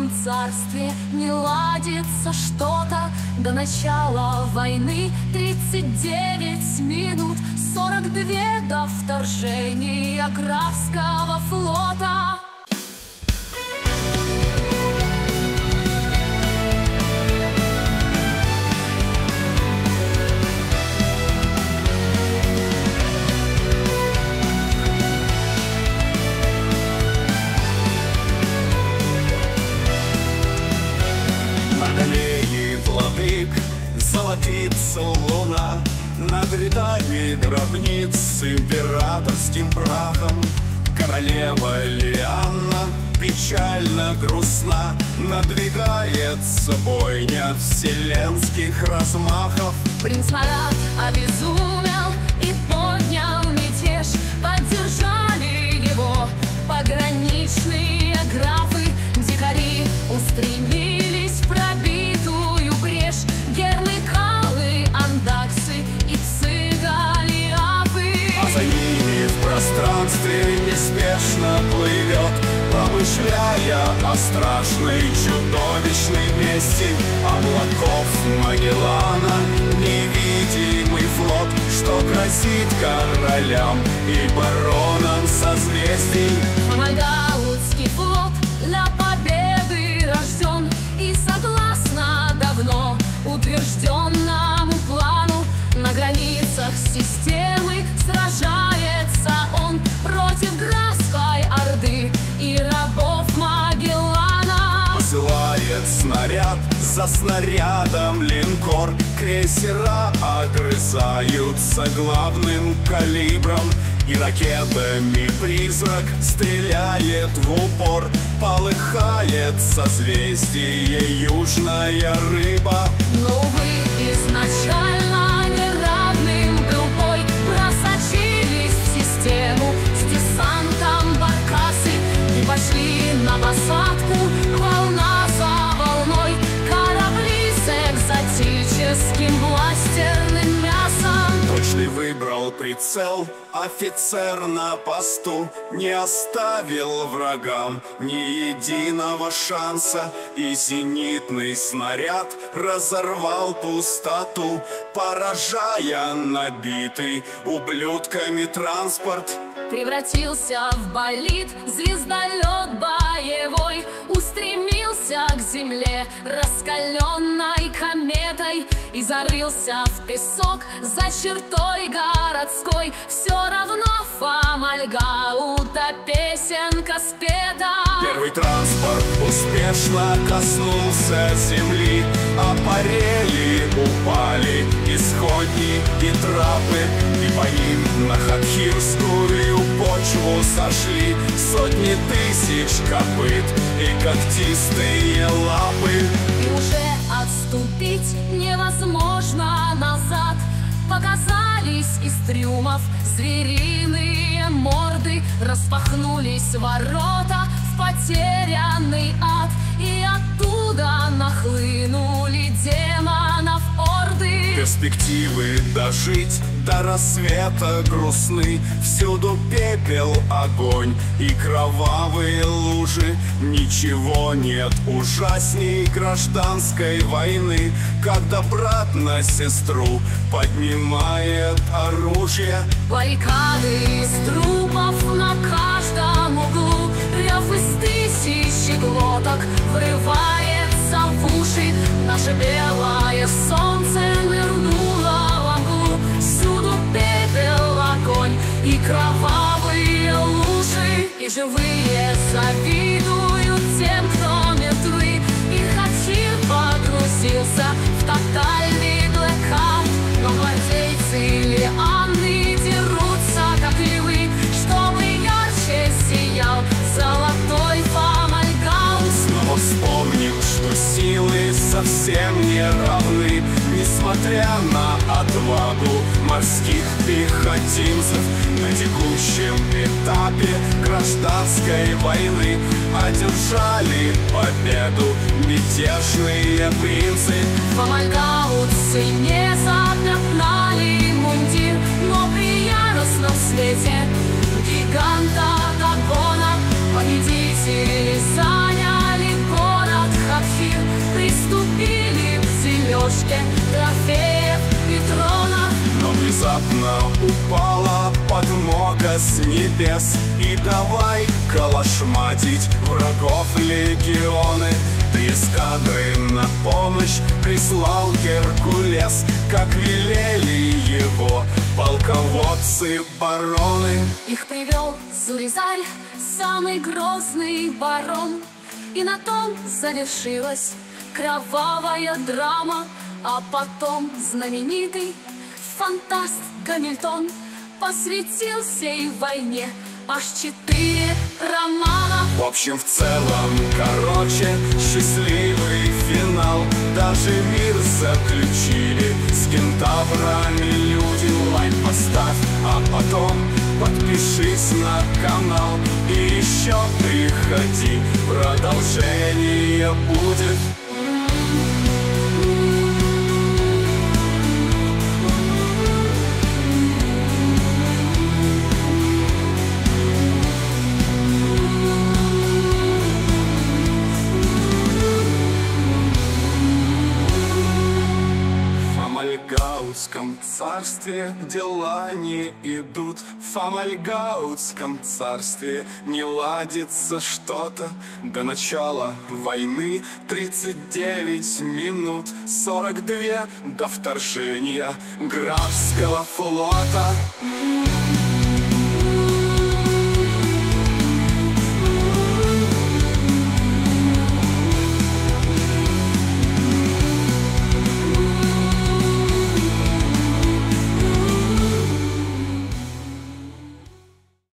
Кровавом царстве не ладится что-то. До начала войны 39 минут, 42 до вторжения Графского флота. Золотится луна, над рядами гробниц с императорским прахом. Королева Лианна печально грустна, надвигается бойня вселенских размахов. Принц Марат обезумел и поднял мятеж, поддержали его пограничные графы. Дикари устремились в пробитую брешь, герлыкалы, андаксы и цыгалиапы. А за ними в пространстве неспешно плывет, помышляя о страшной чудовищной мести облаков Магеллана, невидимый флот, что грозит королям и баронам созвездий. Мальгаутский флот для победы рожден, и согласно давно утвержденному плану на границах системы сражается он против Графской Орды и рабов Магеллана. Посылает снаряд за снарядом линкор, крейсера огрызаются главным калибром, и ракетами призрак стреляет в упор. Полыхает созвездие южная рыба. Но, увы, изначально неравным был бой. Просочились в систему с десантом баркасы и пошли на посадку волна за волной. Корабли с экзотическим бластерным мясом. Точный выбрал прицел офицер на посту, не оставил врагам ни единого шанса, и зенитный снаряд разорвал пустоту, поражая набитый ублюдками транспорт. Превратился в болид звездолет боевой, устремился к земле раскаленной кометой и зарылся в песок за чертой городской. Все равно Фомальгаута песенка спета. Первый транспорт успешно коснулся земли, аппарели упали исходни и трапы, и по ним на хатхирскую почву сошли сотни тысяч копыт и когтистые лапы. И уже отступить невозможно назад. Показались из трюмов звериные морды, распахнулись ворота в потерянный ад, и оттуда нахлынули демонов орды. Перспективы дожить до рассвета грустны, всюду пепел, огонь и кровавые лужи. Ничего нет ужасней гражданской войны, когда брат на сестру поднимает оружие. Баррикады из трупов на каждом углу, рев из тысячи глоток врывается в уши. Наше белое солнце нырнуло во мглу, всюду пепел, огонь и кровавые лужи. И живые завидуют тем, кто мертвы, и Хатхир погрузился в тотальный блэкаут. Но гвардейцы Лианны дерутся, как львы, чтобы ярче сиял золотой Фомальгаут. Снова вспомним, что силы совсем не равны, несмотря на отвагу морских пехотинцев. На текущем этапе гражданской войны одержали победу мятежные принцы. Фомальгаутцы не запятнали мундир, но при яростном свете гиганта Дагона победители заняли город. благо с небес. И давай калашматить врагов легионы. Три эскадры на помощь прислал Геркулес, как велели его полководцы-бароны. Их привел Суризаль, самый грозный барон. И на том завершилась кровавая драма. А потом знаменитый фантаст Гамильтон посвятил всей войне аж 4 романа. В общем, в целом, короче, счастливый финал. Даже мир заключили с кентаврами люди. Лайк поставь, а потом подпишись на канал. И еще приходи, продолжение будет. В Фомальгаутском царстве дела не идут. В Фомальгаутском царстве не ладится что-то. До начала войны 39 минут, 42 до вторжения графского флота.